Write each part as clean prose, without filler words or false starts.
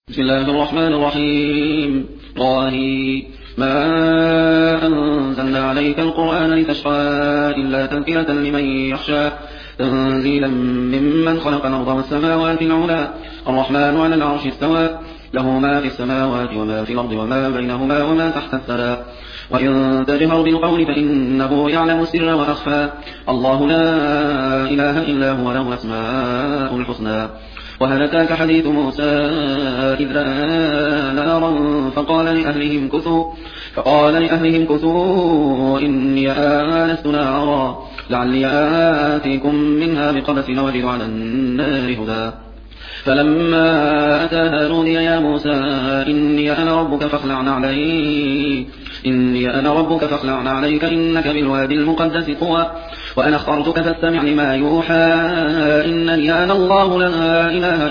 بسم الله الرحمن الرحيم. طه ما أنزلنا عليك القرآن لتشقى إلا تذكرة لمن يخشى تنزيلا ممن خلق الأرض والسماوات العلى الرحمن على العرش استوى له ما في السماوات وما في الأرض وما بينهما وما تحت الثرى وإن تجهر بالقول فإنه يعلم السر وأخفى الله لا إله إلا هو له الأسماء الحسنى. وهل أتاك حديث موسى إذ رأى نارا فقال لأهلهم كثوا إني آنست نارا لعلي آتيكم منها بقبس وجد على النار هدى فلما أتاها نودي يا موسى إني أنا ربك فاخلع عليك إنك بالوادي المقدس طوى وأنا اخترتك فاستمع لما يوحى إنني أنا الله لا إله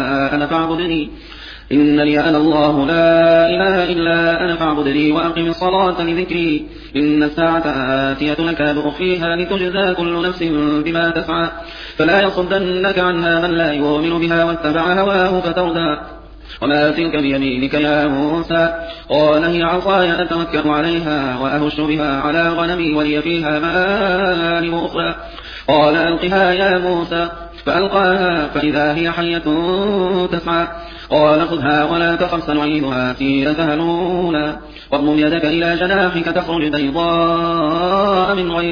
إلا أنا فاعبدني وأقم الصلاة لذكري إن الساعة آتية نكاد أخفيها لتجزى كل نفس بما تسعى فلا يصدنك عنها من لا يؤمن بها واتبع هواه فتردى وما تلك بيمينك يا موسى قال هي عصاي أتوكل عليها وأهش بها على غنمي ولي فيها مآرب أخرى قال ألقها يا موسى فألقاها فإذا هي حية تسعى قال خذها ولا تخف سنعيدها سيرتها الأولى واضمم يدك إلى جناحك تخرج بيضاء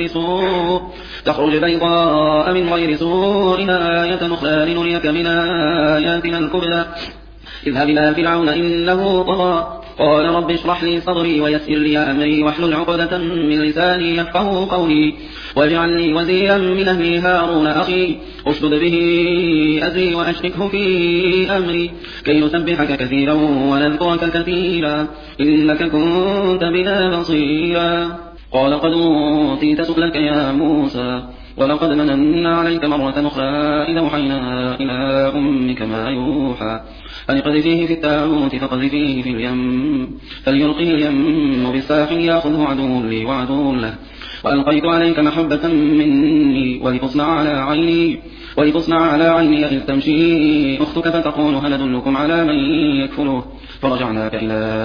من غير سوء آية أخرى لنريك من آياتنا الكبرى اذهب إلى فرعون إنه طغى قال رب اشرح لي صدري ويسر لي أمري واحلل عقدة من لساني يفقهوا قولي واجعل لي وزيرا من أهلي هارون أخي اشدد به أزري وأشركه في أمري كي نسبحك كثيرا ونذكرك كثيرا إنك كنت بنا بصيرا قال قد أوتيت سؤلك يا موسى ولقد مننا عليك مرة أخرى إذا أوحينا إلى أمك ما يوحى أن اقذفيه في التابوت فقذفيه في اليم فليلقه اليم بالساحل يأخذه عدو لي وعدو له وألقيت عليك محبة مني ولتصنع على عيني إذ تمشي أختك فتقول هل أدلكم على من يكفله فرجعناك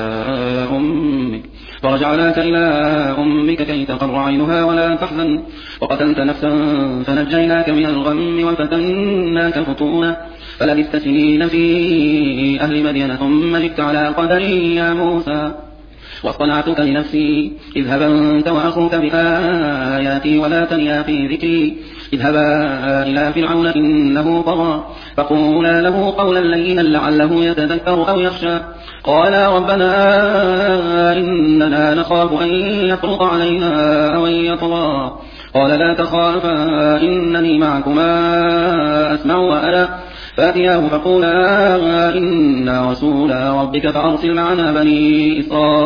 إلى أمك كي تقر عينها ولا تحزن وقتلت نفسا فنجيناك من الغم وفتناك فتونا فلبثت سنين في أهل مدين ثم جئت على قدري يا موسى واصطنعتك لنفسي اذهب أنت وأخوك بآياتي ولا تنيا في ذكري اذهبا إلى فرعون إنه طغى فقولا له قولا لينا لعله يتذكر أو يخشى قالا ربنا إننا نخاف أن يفرط علينا أو أن يطغى قال لا تخافا إنني معكما أسمع وأرى فأتياه فقولا إنا رسولا ربك فأرسل معنا بني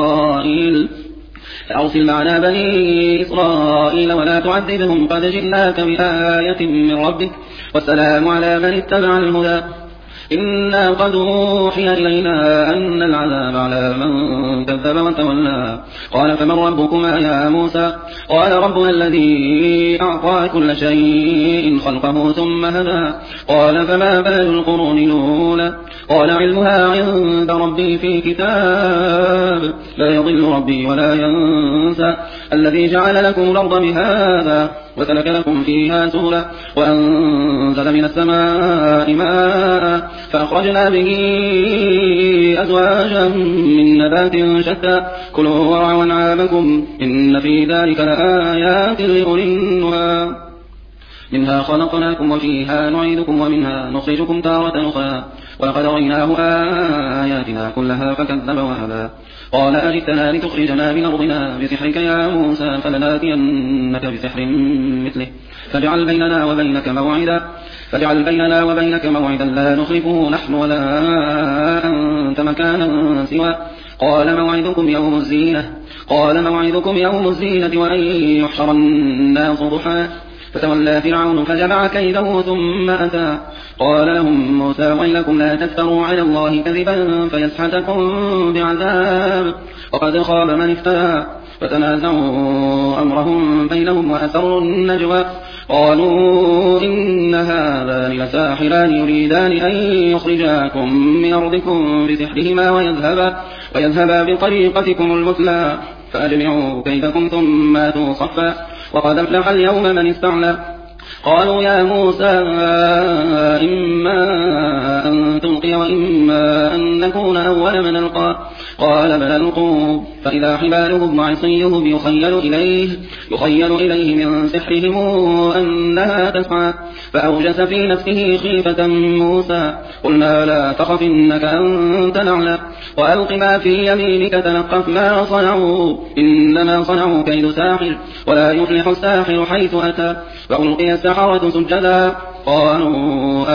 إسرائيل ولا تعذبهم قد جئناك بآية من ربك والسلام على من اتبع الهدى إنا قد أوحي إلينا أن العذاب على من كذب وتولى قال فمن ربكما يا موسى قال ربنا الذي أعطى كل شيء خلقه ثم هدى قال فما بال القرون الأولى قال علمها عند ربي في كتاب لا يضل ربي ولا ينسى الذي جعل لكم الأرض مهادا وسلك لكم فيها سبلا وأنزل من السماء ماء فأخرجنا به أزواجا من نبات شتى كلوا وارعوا أنعامكم إن في ذلك لآيات لأولي النهى منها خلقناكم وفيها نعيدكم ومنها نخرجكم تارة أخرى ولقد أريناه آياتنا كلها فكذب وأبى قال أجئتنا لتخرجنا من أرضنا بسحرك يا موسى فلناتينك بسحر مثله فاجعل بيننا وبينك موعدا لا نخلفه نحن ولا أنت مكانا سوى قال موعدكم يوم الزينة وأن يحشر الناس ضحى فتولى فرعون فجمع كيده ثم أتى قال لهم موسى ويلكم لا تفتروا على الله كذبا فيسحتكم بعذاب وقد خاب من افترى فتنازعوا أمرهم بينهم وأسروا النجوى قالوا إن هذان لساحران يريدان أن يخرجاكم من أرضكم بسحرهما ويذهبا بطريقتكم المثلى فأجمعوا كيدكم ثم آتوا صفا وقد أفلح اليوم من استعلى قالوا يا موسى إما أن تلقي وإما أن نكون أول من ألقى قال بل ألقوا فإذا حبالهم وعصيهم يخيل إليه من سحرهم أنها تسعى فأوجس في نفسه خيفة موسى قلنا لا تخف إنك أنت الأعلى وألق ما في يمينك تلقف ما صنعوا إنما صنعوا كيد ساحر ولا يفلح الساحر حيث أتى فألقي السحرة سجدا قالوا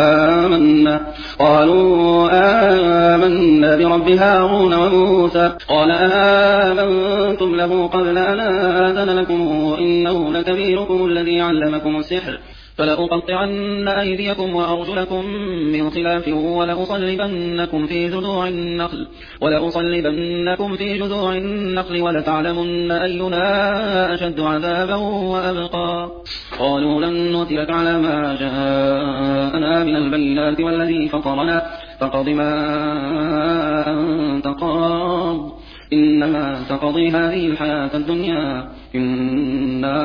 آمنا برب هارون وموسى قال آمنتم له قبل أن آذن لكم إنه لكبيركم الذي علمكم السحر فلأقطعن أيديكم وأرجلكم من خلاف ولأصلبنكم في جذوع النخل ولتعلمن أينا أشد عذابا وأبقى قالوا لن نؤثرك على ما جاءنا من البينات والذي فطرنا فاقض ما أنت قاض إنما تقضي هذه الحياة الدنيا إنا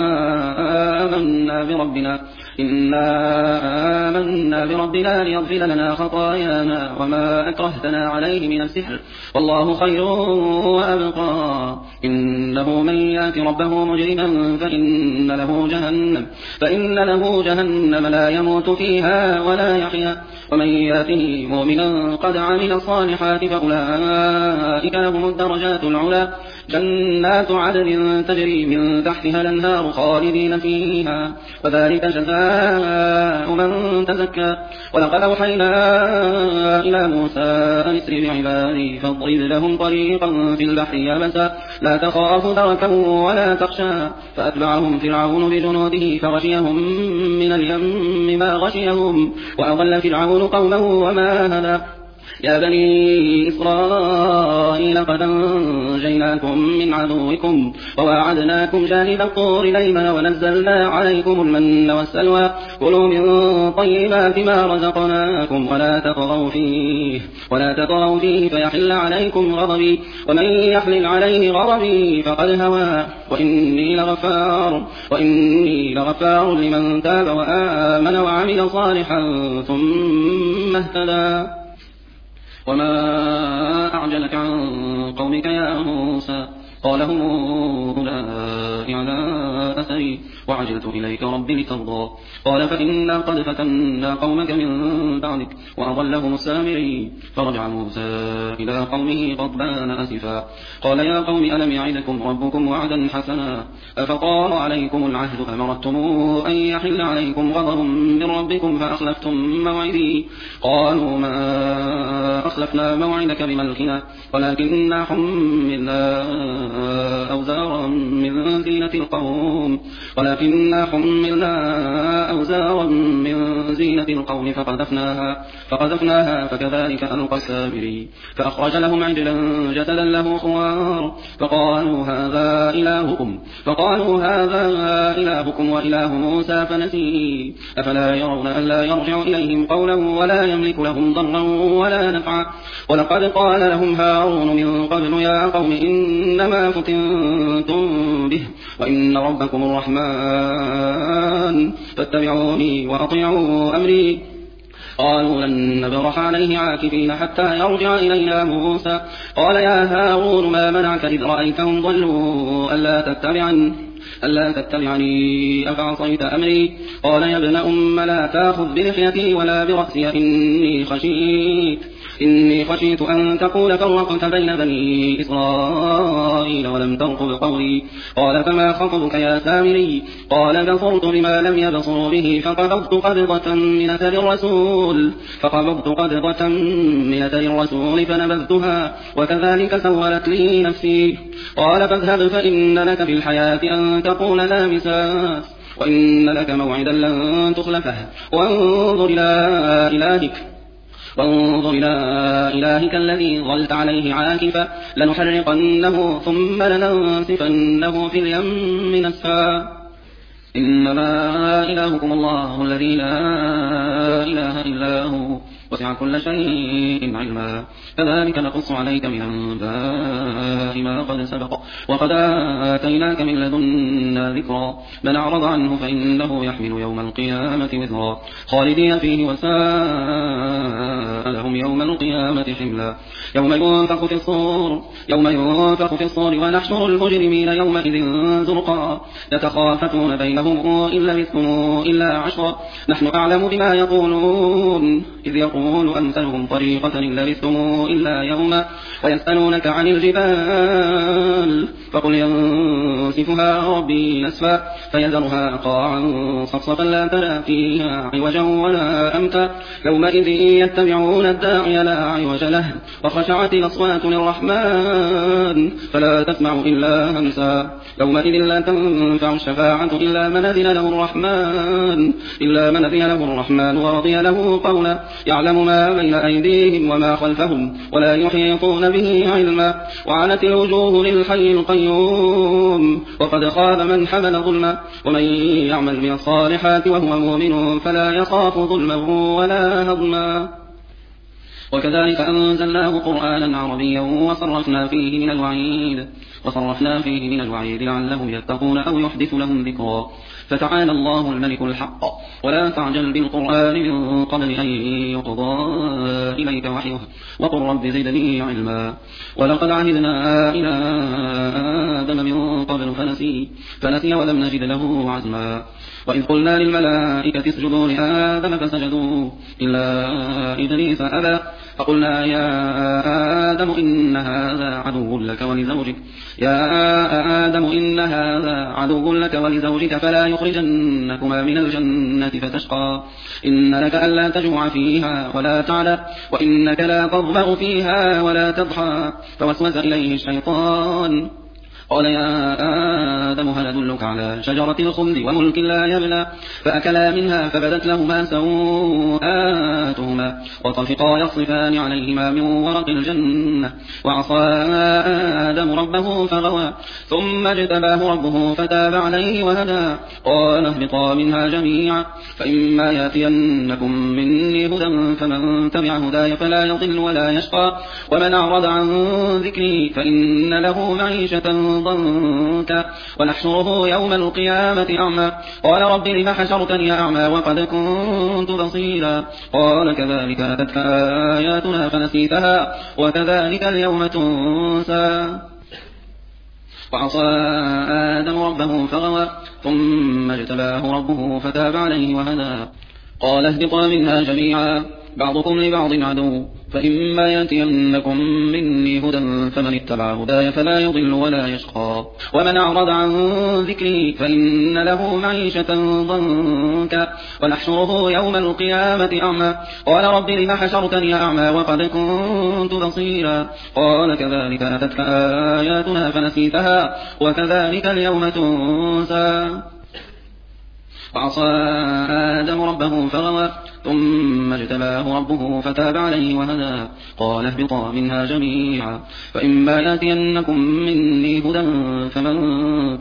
آمنا بربنا ليغفر لنا خطايانا وما أكرهتنا عليه من السحر والله خير وأبقى إنه من يأت ربه مجرما فإن له جهنم لا يموت فيها ولا يحيا ومن يأته مؤمنا قد عمل الصالحات فأولئك لهم الدرجات العلى جنات عدن تجري من تحتها الأنهار خالدين فيها وذلك جزاء من تزكى ولقد أوحينا إلى موسى أن اسر بعبادي فاضرب لهم طريقا في البحر يبسا لا تخاف دركا ولا تخشى فأتبعهم فرعون بجنوده فغشيهم من اليم ما غشيهم وأضل فرعون قومه وما هدى يا بني إسرائيل قد أنجيناكم من عدوكم وواعدناكم جانب الطور الأيمن ونزلنا عليكم المن والسلوى كلوا من طيبات ما رزقناكم ولا تطغوا فيه فيحل عليكم غضبي ومن يحلل عليه غضبي فقد هوى وإني لغفار لمن تاب وآمن وعمل صالحا ثم اهتدى وما أعجلك عن قومك يا موسى قال هم أولئك على أثري وعجلت إليك ربي لترضى قال فإنا قد فتنا قومك من بعدك وأضلهم السامري فرجع موسى إلى قومه غضبان أسفا قال يا قوم ألم يعدكم ربكم وعدا حسنا أفطال عليكم العهد أمرتم أن يحل عليكم غضب من ربكم فأخلفتم موعدي قالوا ما أخلفنا موعدك بملكنا ولكننا حملنا أوزارا من زينة القوم فقذفناها فكذلك ألقى السامري فأخرج لهم عجلا جسدا له خوار فقالوا هذا إلهكم وإله موسى فنسي أفلا يرون ألا يرجع إليهم قولا ولا يملك لهم ضرا ولا نفعا ولقد قال لهم هارون من قبل يا قوم إنما فتنتم به وإن ربكم الرحمن فاتبعوني وأطيعوا أمري قالوا لن نبرح عليه عاكفين حتى يرجع إلينا موسى قال يا هارون ما منعك إذ رأيتهم ضلوا ألا تتبعني أفعصيت أمري قال يا ابن أم لا تأخذ بلحيتي ولا برأسي إني خشيت أن تقول فرقت بين بني إسرائيل ولم ترقب قولي قال فما خطبك يا سامري قال بصرت بما لم يبصروا به فقبضت قبضة من أثر الرسول فنبذتها وكذلك سولت لي نفسي قال فاذهب فإن لك في الحياة أن تقول لا مساس وإن لك موعدا لن تخلفه وانظر إلى وانظر إلى إلهك الذي ظلت عليه عاكفا لنحرقنه ثم لننسفنه في اليم نسفا إنما إلهكم الله الذي لا إله إلا هو وسع كل شيء علما كذلك نقص عليك من أنباء ما قد سبق وقد آتيناك من لدنا ذكرا من أعرض عنه فإنه يحمل يوم القيامة وزرا خالدين فيه وساء لهم يوم القيامة حملا يوم ينفخ في الصور ونحشر المجرمين يومئذ زرقا يتخافتون بينهم إن لبثتم إلا عشرا نحن أعلم بما يقولون إذ يقول أمثلهم طريقة إن لبثتم إلا يوما ويسألونك عن الجبال فقل ينسفها ربي نسفا فيذرها قاعا صفصفا لا ترى فيها عوجا ولا أمتا يومئذ يتبعون الداعي لا عوج له وخشعت الأصوات للرحمن فلا تسمع إلا همسا يومئذ لا تنفع الشفاعة إلا من أذن له الرحمن ورضي له قولا يعلم ما بين أيديهم وما خلفهم ولا يحيطون به علما وعنت الوجوه للحي القيوم وقد خاب من حمل ظلما ومن يعمل من الصالحات وهو مؤمن فلا يخاف ظلما ولا هضما وكذلك أنزلناه قرآنا عربيا وصرفنا فيه من الوعيد لعلهم يتقون أو يحدث لهم ذكرا فتعالى الله الملك الحق ولا تعجل بالقرآن من قبل أن يقضى إليك وحيه وقل رب زدني علما ولقد عهدنا إلى آدم من قبل فنسي ولم نجد له عزما وإذ قلنا للملائكة اسجدوا لآدم فسجدوا إلا إبليس أبى فقلنا يا آدم إن هذا عدو لك ولزوجك فلا يخرجنكما من الجنة فتشقى إن لك ألا تجوع فيها ولا تعلى وإنك لا تظمأ فيها ولا تضحى فوسوس إليه الشيطان قال يا آدم هل أدلك على شجرة الخلد وملك لا يبلى فأكلا منها فبدت لهما سوآتهما وطفقا يصفان عليهما من ورق الجنة وعصى آدم ربه فغوى ثم اجتباه ربه فتاب عليه وهدى قال اهبطا منها جميعا فإما يأتينكم مني هدى فمن تبع هداي فلا يضل ولا يشقى ومن أعرض عن ذكري فإن له معيشة ضنكا ونحشره يوم القيامة أعمى قال رب لم حشرتني أعمى وقد كنت بصيرا قال كذلك أتتك آياتنا فنسيتها وكذلك اليوم تنسى وعصى آدم ربه فغوى ثم اجتباه ربه فتاب عليه وهدى قال اهبطا منها جميعا بعضكم لبعض عدو فإما يأتينكم مني هدى فمن اتبع هداي فلا يضل ولا يشقى ومن أعرض عن ذكري فإن له معيشة ضنكا ونحشره يوم القيامة أعمى قال رب لم حشرتني أعمى وقد كنت بصيرا قال كذلك أتتك آياتنا فنسيتها وكذلك اليوم تنسى وعصى آدم ربه فغوى ثم اجتباه ربه فتاب عليه وهدى قال اهبطا منها جميعا فإما يأتينكم مني هدى فمن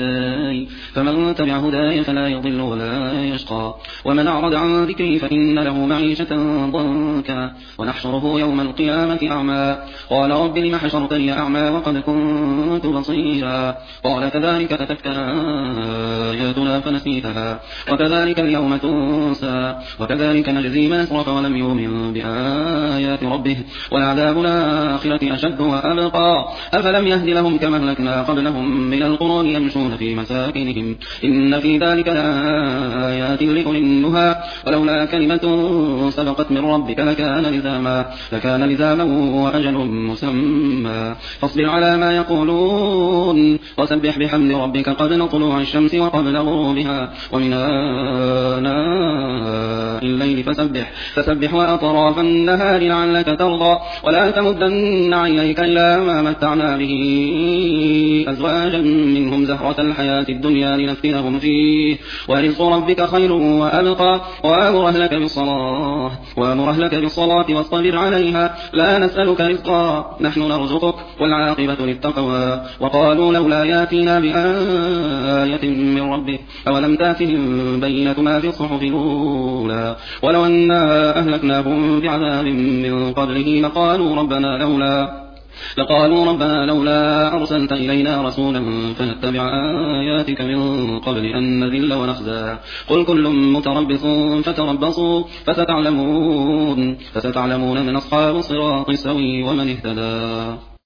تبع هداي فلا يضل ولا يشقى ومن أعرض عن ذكري فإن له معيشة ضنكا ونحشره يوم القيامة أعمى قال رب لم حشرتني أعمى وقد كنت بصيرا قال كذلك أتتك آياتنا فنسيتها وكذلك اليوم تنسى وكذلك نجزي من أسرف ولم يؤمن بآيات ربه ولعذاب الآخرة أشد وأبقى أفلم يهد لهم كما أهلكنا قبلهم من القرون يمشون في مساكنهم إن في ذلك لآيات لأولي النهى ولولا كلمة سبقت من ربك لكان لزاما وأجل مسمى فاصبر على ما يقولون وسبح بحمد ربك قبل طلوع الشمس وقبل غروبها ومن آناء الليل فسبح وأطراف النهار لعلك ترضى ولا تمدن عينيك إلى ما متعنا به أزواجا منهم زهرة الحياة الدنيا لنفتنهم فيه ورزق ربك خير وأبقى وأمر أهلك بالصلاة واصطبر عليها لا نسألك رزقا نحن نرزقك والعاقبة للتقوى وقالوا لولا ياتينا بآية من ربه أولم تاتهم بينة ما في الصحف الأولى ولو أنا أهلكناهم بعذاب من قبله لقالوا ربنا لولا أرسلت إلينا رسولا فنتبع آياتك من قبل أن نذل ونخزى قل كل متربص فتربصوا فستعلمون من أصحاب الصراط السوي ومن اهتدى.